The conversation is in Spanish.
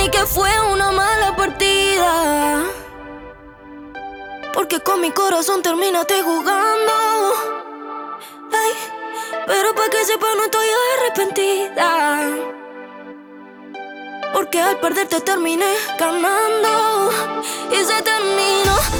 mí que fue una mala partida, porque con mi corazón terminaste jugando. Ay, pero pa' que sepa no estoy arrepentida, porque al perderte terminé ganando y se terminó.